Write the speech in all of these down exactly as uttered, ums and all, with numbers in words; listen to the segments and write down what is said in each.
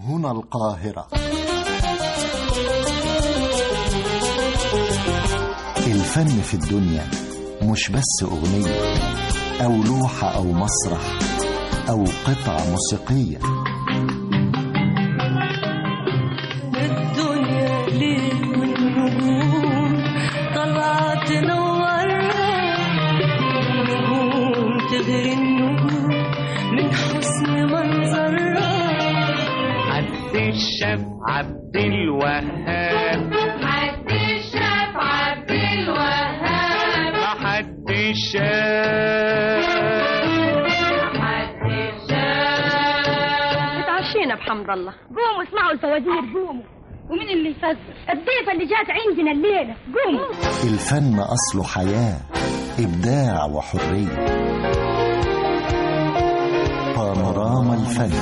هنا القاهرة. الفن في الدنيا مش بس أغنية أو لوحة أو مسرح أو قطعة موسيقية. الدنيا ليل والنجوم طلعت تنورها، النجوم تغري النجوم من حسن منظرها. عبد الشاف عبد الوهاب، عبد الشاف عبد الوهاب، حد الشاف حد الشاف. اتعشينا بحمد الله. قوموا اسمعوا الفوازير، قوموا. ومين اللي يفزر؟ الضيفة اللي جات عندنا الليلة. قوموا. الفن أصله حياة، إبداع وحرية. بانوراما الفن،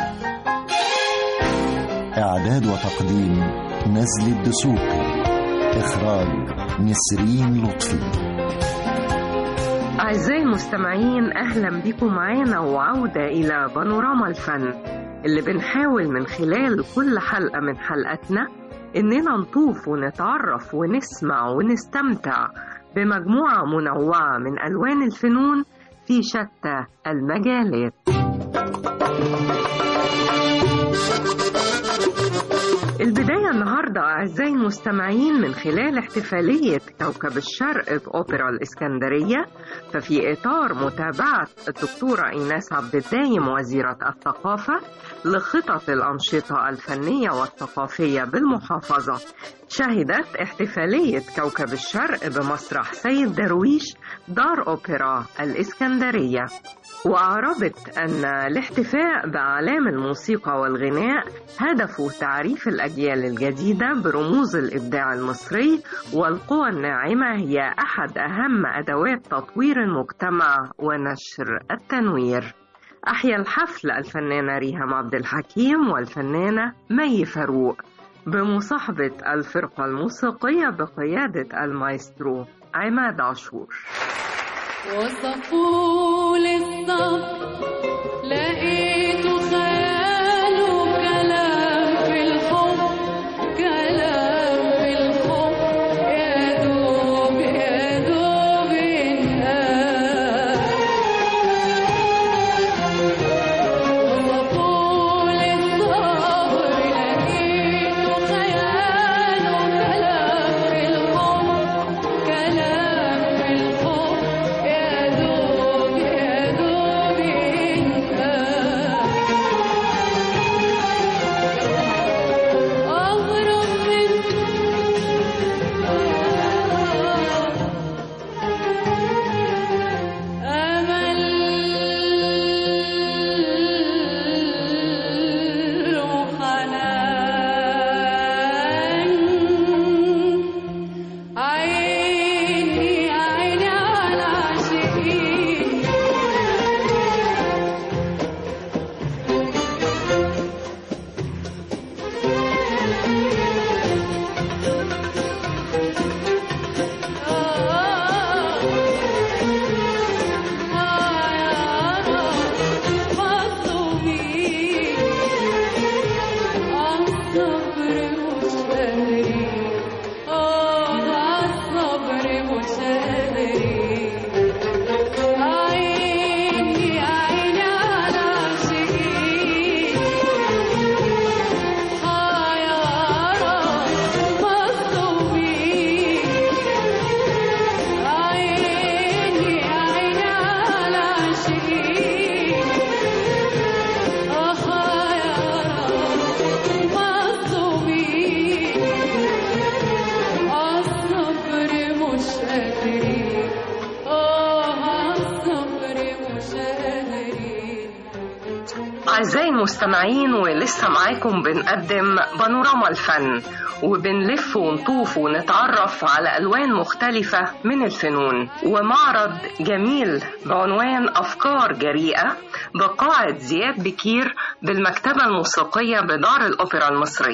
إعداد وتقديم نزل الدسوقي، إخراج نسرين لطفي. أعزائي المستمعين، أهلا بكم معانا وعودة إلى بانوراما الفن اللي بنحاول من خلال كل حلقة من حلقاتنا إننا نطوف ونتعرف ونسمع ونستمتع بمجموعة منوعة من ألوان الفنون في شتى المجالات. البداية النهاردة أعزائي المستمعين من خلال احتفالية كوكب الشرق بأوبرا الإسكندرية، ففي إطار متابعة الدكتورة إيناس عبد الدايم وزيرة الثقافة لخطط الأنشطة الفنية والثقافية بالمحافظة، شهدت احتفالية كوكب الشرق بمسرح سيد درويش دار أوبرا الإسكندرية، وأعربت أن الاحتفاء بأعلام الموسيقى والغناء هدفه تعريف الأجيال الجديدة برموز الإبداع المصري، والقوى الناعمة هي أحد أهم أدوات تطوير المجتمع ونشر التنوير. أحيا الحفل الفنانة ريهام عبد الحكيم والفنانة مي فاروق بمصاحبة الفرقة الموسيقية بقيادة المايسترو عماد عاشور. وصفوا للصبر لقيته خيال وكلام في الحب، كلام في الحب يا دوب يا دوب ينهار. وصفوا للصبر لقيته خيال وكلام في الحب، كلام في الحب يا دوب يا دوب ينهار. أغرب من أمل وحنان، عيني عيني على عاشقين. أعزائي المستمعين، ولسه معاكم بنقدم بانوراما الفن، وبنلف ونطوف ونتعرف على ألوان مختلفة من الفنون، ومعرض جميل بعنوان أفكار جريئة بقاعة زياد بكير بالمكتبة الموسيقية بدار الأوبرا المصرية.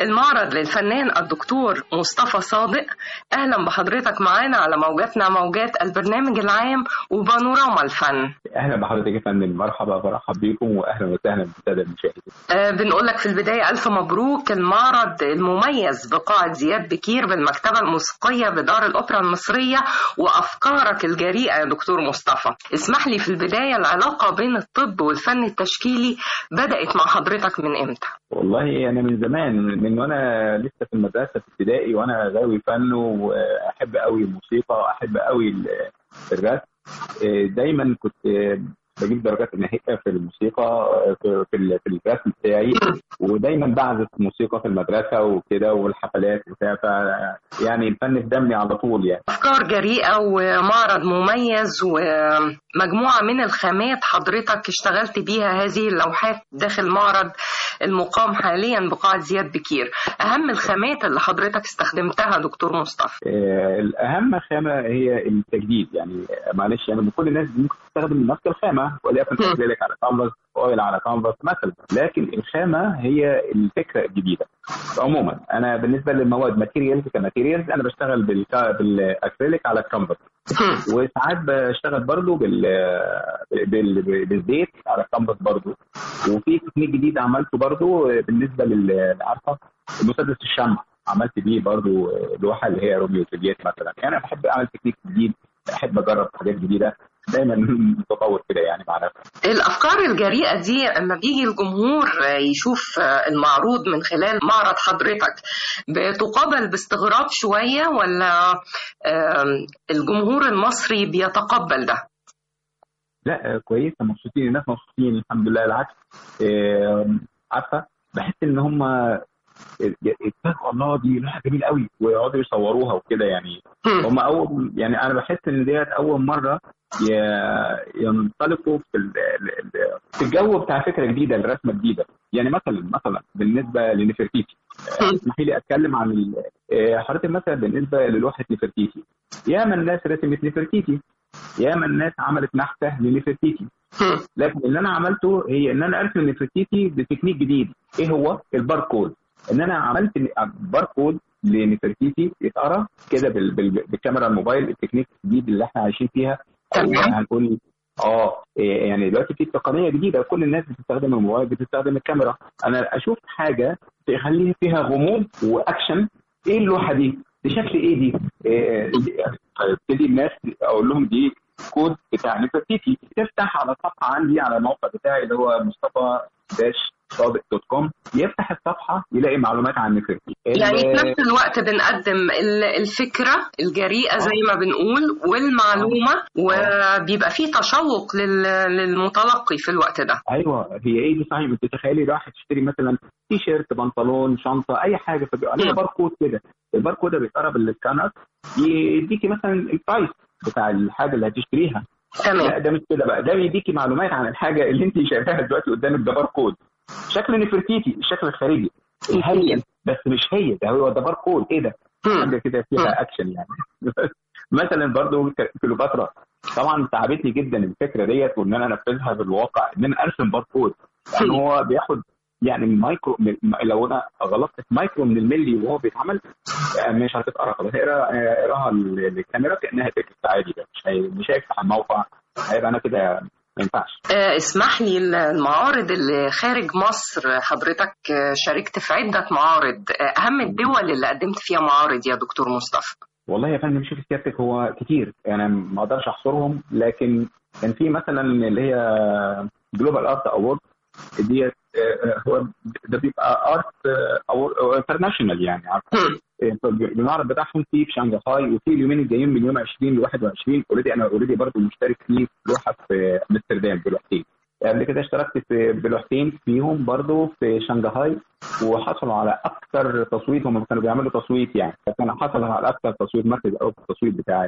المعرض للفنان الدكتور مصطفى صادق. أهلا بحضرتك معانا على موجاتنا، موجات البرنامج العام وبانوراما الفن. أهلا بحضرتك يا فندم، مرحبا برحب بيكم وأهلا وسهلا بالسادة المشاهدين. أه بنقول لك في البداية ألف مبروك المعرض المميز بقاعة زياد بكير بالمكتبة الموسيقية بدار الأوبرا المصرية وأفكارك الجريئة يا دكتور مصطفى. اسمح لي في البداية، العلاقة بين الطب والفن التشكيلي بدأت مع حضرتك من إمتى؟ والله أنا من زمان، من وأنا لسه في المدرسة في ابتدائي وأنا غاوي فن وأحب قوي الموسيقى وأحب قوي الرسم. دايما كنت بجيب درجات نهائية في الموسيقى في في الرسم بتاعي، ودايما بعزف موسيقى في المدرسة وكده والحفلات وبتاع، يعني الفن في دمي على طول يعني. أفكار جريئة ومعرض مميز ومجموعة من الخامات حضرتك اشتغلت بيها هذه اللوحات داخل معرض المقام حاليا بقاعة زياد بكير. أهم الخامات اللي حضرتك استخدمتها دكتور مصطفى؟ الأهم خامة هي التجديد، يعني معلش يعني كل الناس ممكن تستخدم نفس الخامة وليكن أكريليك على كانفاس، أويل على كانفاس مثلا، لكن الخامة هي الفكرة الجديدة. عموما أنا بالنسبة للمواد ماتيريالز كماتيريالز أنا بشتغل بالأكريليك على كانفاس، وساعات بشتغل برضو بال... بال... بالزيت على كانفاس برضو. وفي تكنيك جديد عملته برضو بالنسبة للعارفة المسدس الشمع، عملت بيه برضو لوحة اللي هي روميو وجولييت مثلا. يعني أنا بحب أعمل تكنيك جديد، بحب أجرب حاجات جديدة، دايما متطور كده يعني مع نفسي. الافكار الجريئه دي لما بيجي الجمهور يشوف المعروض من خلال معرض حضرتك بتقابل باستغراب شويه، ولا الجمهور المصري بيتقبل ده؟ لا كويسه، مبسوطين، الناس مبسوطين الحمد لله. العكس عارفه بحس ان هم اتفقوا الله دي لوحه جميله قوي ويقعدوا يصوروها وكده يعني. هم اول يعني انا بحس ان ديت اول مره ينطلقوا في في الجو بتاع فكره جديده، الرسمه جديده. يعني مثلا مثلا بالنسبه لنفرتيتي، اسمحي لي اتكلم عن حضرتك. مثلا بالنسبه للوحه نفرتيتي، ياما الناس رسمت نفرتيتي، ياما الناس عملت نحته لنفرتيتي، لكن اللي انا عملته هي ان انا ارسم نفرتيتي بتكنيك جديد. ايه هو؟ الباركود. ان انا عملت باركود لنفرتيتي يتقرا كده بالكاميرا الموبايل، التكنيك الجديد اللي احنا عايشين فيها. هنقول اه يعني دلوقتي في تقنيه جديده، كل الناس بتستخدم الموبايل، بتستخدم الكاميرا. انا اشوف حاجه تخليها فيها غموض واكشن، ايه اللوحه دي؟ بشكل ايه دي؟ ابتدي الناس اقول لهم دي كود بتاع نفرتيتي. تفتح على الصفحه عندي على الموقع بتاعي اللي هو مصطفى داش صادق دوت كوم، يفتح الصفحه يلاقي معلومات عن نفرتيتي. يعني في نفس الوقت بنقدم الفكره الجريئه زي ما بنقول والمعلومه، وبيبقى فيه تشوق للمتلقي في الوقت ده. ايوه هي ايه دي صحيح. انت تخيلي راح تشتري مثلا تي شيرت، بنطلون، شنطه، اي حاجه، فبيبقى عليها باركود كده. الباركود ده بيتقرا بالسكانر يديكي مثلا البرايس بتاع الحاجه اللي هتشتريها. تمام. لا ده مش كده بقى، ده بيديكي معلومات عن الحاجه اللي انت شايفاها دلوقتي قدامك، ده باركود. شكل نفرتيتي الشكل الخارجي الهيئه، بس مش هي ده، هو ده باركود. ايه ده؟ حاجه كده فيها اكشن يعني. مثلا برضو كليوباترا طبعا تعبتني جدا الفكره ديت، وان انا انفذها بالواقع، ان انا ارسم باركود. يعني هو بياخد يعني مايكرو، لو انا غلطت في مايكرو من الملي وهو بيتعمل مش هتتقرا خلاص. اقراها الكاميرا كانها تكست عادي، ده مش هي... مش هيفتح الموقع، هيبقى انا كده ما ينفعش. اسمح لي، المعارض اللي خارج مصر حضرتك شاركت في عدة معارض، أهم الدول اللي قدمت فيها معارض يا دكتور مصطفى؟ والله يا فندم شوف سيادتك هو كتير، أنا ما أقدرش أحصرهم، لكن كان في مثلا اللي هي جلوبال آرت أوورد ديت، هو ده بيبقى آرت أو انترناشونال يعني. المعرض بتاعهم في في شنغهاي، وفي اليومين الجايين من يوم عشرين ل واحد وعشرين اوريدي انا اوريدي برضه مشترك فيه لوحه في امستردام بلوحتين. قبل كده اشتركت في بلوحتين فيهم برضه في شنغهاي، وحصلوا على اكثر تصويت. هم كانوا بيعملوا تصويت يعني، فكان حصل على اكثر تصويت، مركز اول التصويت بتاع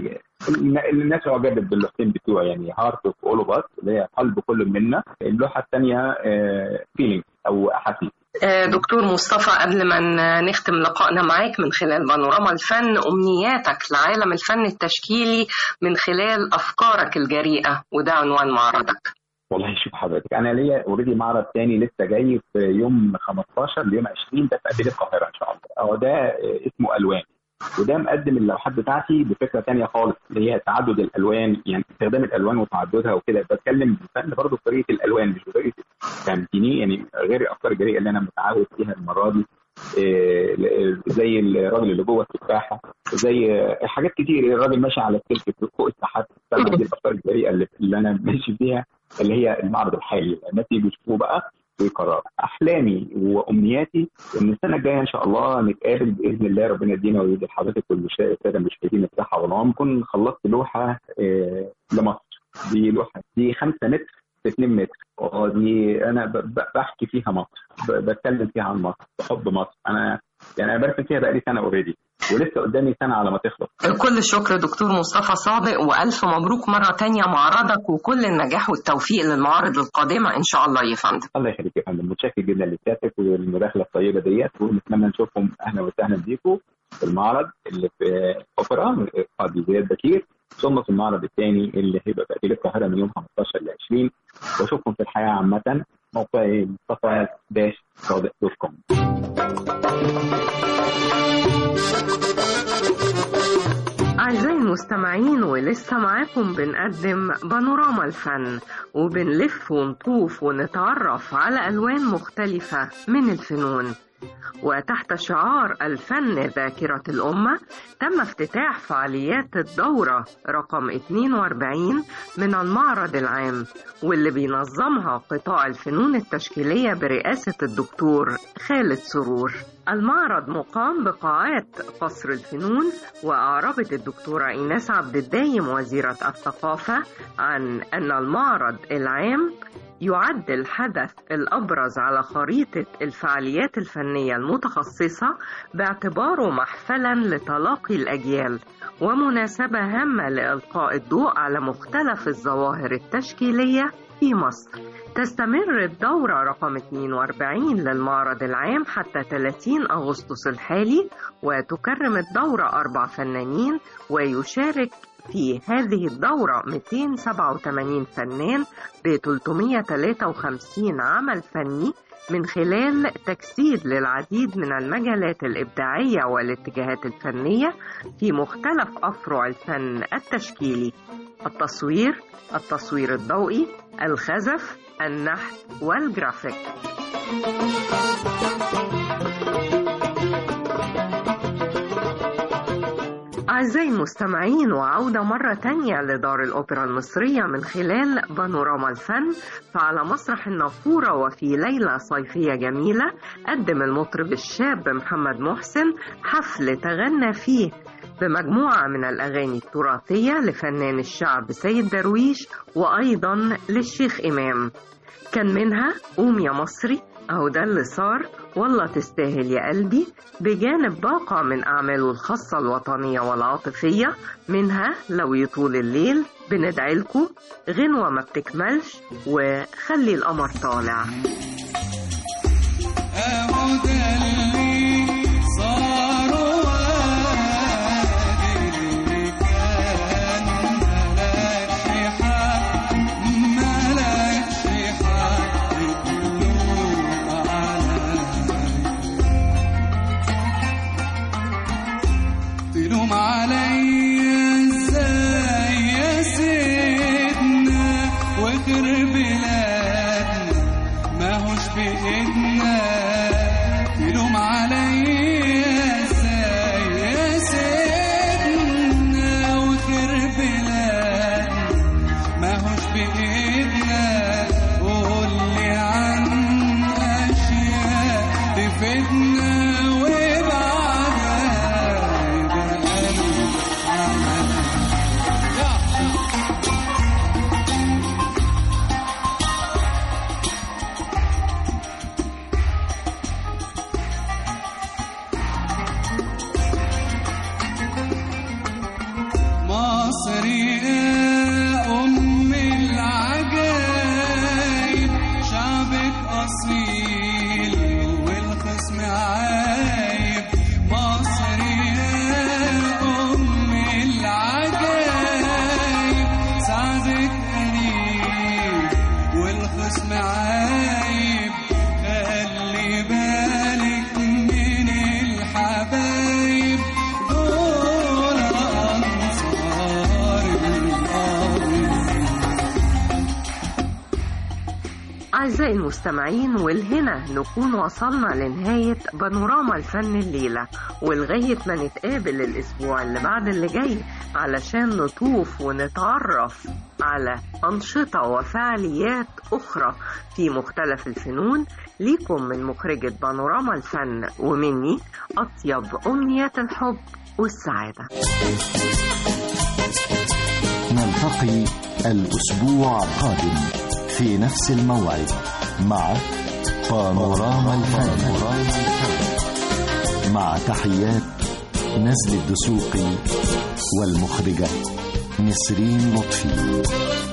الناس اللي عجبت باللوحتين بتوع يعني هارت اوف اول اوف اس اللي هي قلب كل منا. اللوحه الثانيه فيلينج او احاسيس. دكتور مصطفى، قبل ما نختم لقائنا معاك من خلال بانوراما الفن، أمنياتك لعالم الفن التشكيلي من خلال أفكارك الجريئة، وده عنوان معرضك. والله شوف حضرتك، انا ليا اوريدي معرض تاني لسه جاي في يوم خمستاشر ليوم عشرين، ده في اديب القاهره ان شاء الله. هو ده اسمه الوان، وده مقدم اللوحات بتاعتي بفكره تانية خالص اللي هي تعدد الالوان، يعني استخدام الالوان وتعددها وكده. بتكلم بالفن برضه بطريقه الالوان مش بطريقه تمثيليه، يعني غير الافكار الجريئه اللي انا متعود فيها المره دي، زي الراجل اللي جوه التفاحه، زي حاجات كتير، الراجل ماشي على السلك فوق السحاب. دي الافكار الجريئه اللي, اللي انا ماشي فيها، اللي هي المعرض الحالي. الناس يجوا يشوفوه بقى ويقرروا. احلامي وامنياتي ان السنه الجايه ان شاء الله نتقابل باذن الله، ربنا يدينا ويدي لحضرتك والساده المشاهدين الصحه والعمر، نكون خلصت لوحه لمصر. دي لوحه دي خمسة متر في اتنين متر، ودي انا بحكي فيها مصر، بتكلم فيها عن مصر، بحب مصر. انا يعني انا برسم فيها بقالي سنه اوريدي، ولسه قدامي سنه على ما تخلص. كل الشكر دكتور مصطفى صادق، والف مبروك مره تانية معرضك، وكل النجاح والتوفيق للمعارض القادمه ان شاء الله يا فندم. الله يخليك يا فندم، متشكر جدا لسيادتك والمداخله الطيبه ديت، ونتمنى نشوفكم اهلا وسهلا بيكم في المعرض اللي في اوبرا قاضي زياد بكير، ثم في المعرض الثاني اللي هيبقى في اديب القاهره من يوم خمستاشر ل عشرين. واشوفكم في الحياه عامه. موقعي مصطفى داش صادق دوت كوم. أعزائي المستمعين، ولسه معاكم بنقدم بانوراما الفن، وبنلف ونطوف ونتعرف على ألوان مختلفة من الفنون. وتحت شعار الفن ذاكرة الأمة تم افتتاح فعاليات الدورة رقم اثنين وأربعين من المعرض العام، واللي بينظمها قطاع الفنون التشكيلية برئاسة الدكتور خالد سرور. المعرض مقام بقاعات قصر الفنون، وأعربت الدكتورة إيناس عبد الدايم وزيرة الثقافة عن أن المعرض العام يعد الحدث الأبرز على خريطة الفعاليات الفنية المتخصصة، باعتباره محفلا لتلاقي الأجيال ومناسبة هامة لإلقاء الضوء على مختلف الظواهر التشكيلية في مصر. تستمر الدورة رقم اثنين وأربعين للمعرض العام حتى ثلاثين أغسطس الحالي، وتكرم الدورة أربع فنانين، ويشارك في هذه الدورة مئتين وسبعة وثمانين فنان ب ثلاثمئة وثلاثة وخمسين عمل فني، من خلال تجسيد للعديد من المجالات الإبداعية والاتجاهات الفنية في مختلف أفرع الفن التشكيلي: التصوير، التصوير الضوئي، الخزف، النحت والجرافيك. أعزائي المستمعين، وعودة مرة تانية لدار الأوبرا المصرية من خلال بانوراما الفن. فعلى مسرح النافورة وفي ليلة صيفية جميلة قدم المطرب الشاب محمد محسن حفل تغنى فيه بمجموعة من الأغاني التراثية لفنان الشعب سيد درويش، وأيضا للشيخ إمام. كان منها قوم يا مصري، أهو ده اللي صار، والله تستاهل يا قلبي، بجانب باقة من أعماله الخاصة الوطنية والعاطفية، منها لو يطول الليل، بندعيلكوا، غنوة ما بتكملش، وخلي القمر طالع. أهو ده اللي صار وادي كان ملكش حق، ملكش حق تلوم علي، تلوم علي ازاي يا سيدنا، وخرب بلادنا ماهوش بإيدنا، تلوم علي ازاي يا سيدنا، وخرب بلادنا ماهوش بإيدنا، قولي عن أشياء تفيدنا وبعدها يبقى قلبي عمل. مصري أم العجايب، شعبك أصيل والخصم عايب، أعزائي المستمعين، والهنا نكون وصلنا لنهاية بانوراما الفن الليلة، ولغاية ما نتقابل الأسبوع اللي بعد اللي جاي علشان نطوف ونتعرف على أنشطة وفعاليات أخرى في مختلف الفنون. ليكم من مخرجة بانوراما الفن ومني أطيب أمنيات الحب والسعادة. نلتقي الأسبوع القادم في نفس الموعد مع بانوراما الفن، مع تحيات نزل الدسوقي والمخرجة نسرين لطفي.